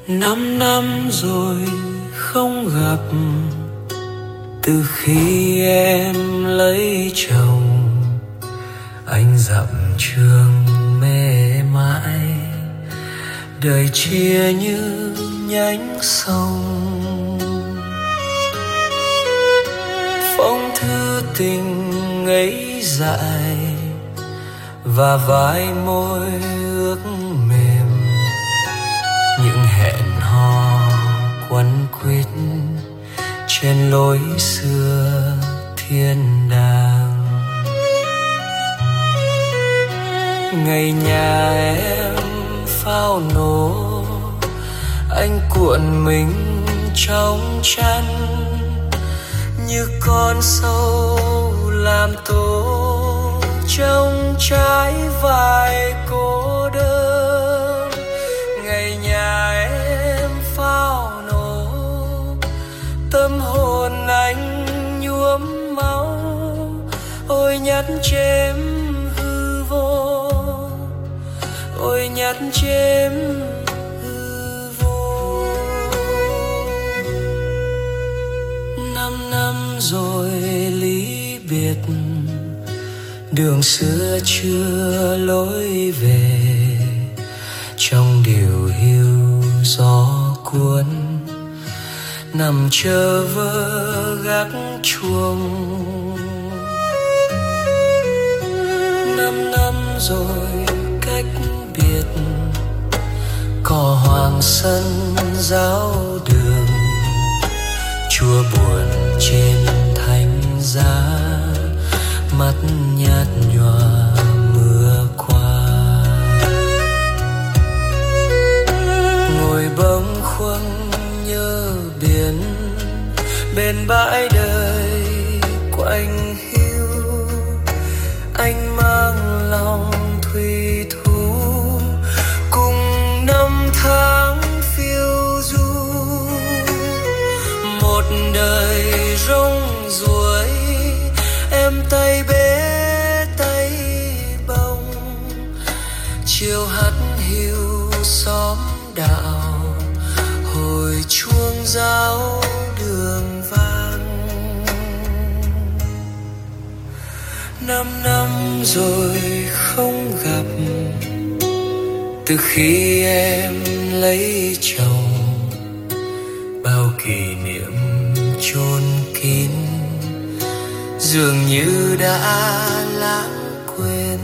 5 năm rồi không gặp, từ khi em lấy chồng. Anh dặm trường mê mãi, đời chia như nhánh sông. Phong thư tình ngây dại và vai môi ước mềm, những hẹn hò quấn quýt trên lối xưa thiên đàng. Ngày nhà em phao nổ, anh cuộn mình trong chăn như con sâu làm tổ trong trái vải cô đơn. Ngày nhà em phao nổ, tâm hồn anh nhuốm máu. Ôi nhát chém hư vô, ôi nhát chém hư vô. 5 năm rồi ly biệt, đường xưa chưa lối về. Trong điều hiu gió cuốn, nằm chờ vơ gác chuông. 5 năm rồi cách biệt, cỏ hoang sân giáo đường. Chua buồn trên thánh giá, mắt nhạt nhòa mưa qua. Ngồi bâng khuâng nhớ biển, bên bãi đời quạnh hiu. Anh mang lòng thủy thú, cùng 5 tháng phiêu du. Một đời rong ruổi, em tay bế tay bông. Chiều hắt hiu xóm đạo, hồi chuông giáo đường vang. 5 năm rồi không gặp, từ khi em lấy chồng. Bao kỷ niệm chôn kín, dường như đã lãng quên.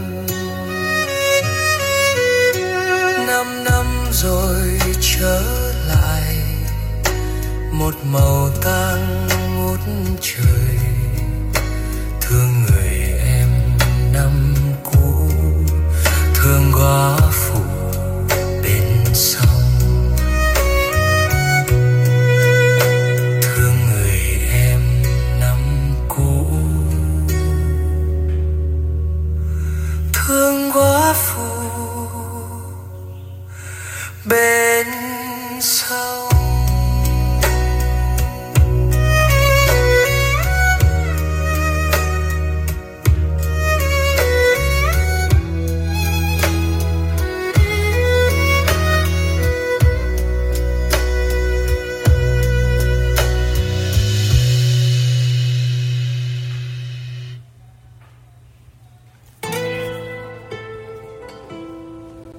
5 năm rồi trở lại, một màu tang ngút trời. Thương người em năm cũ, thương góa phủ bên sông. Thương người em năm cũ, thương góa phủ bên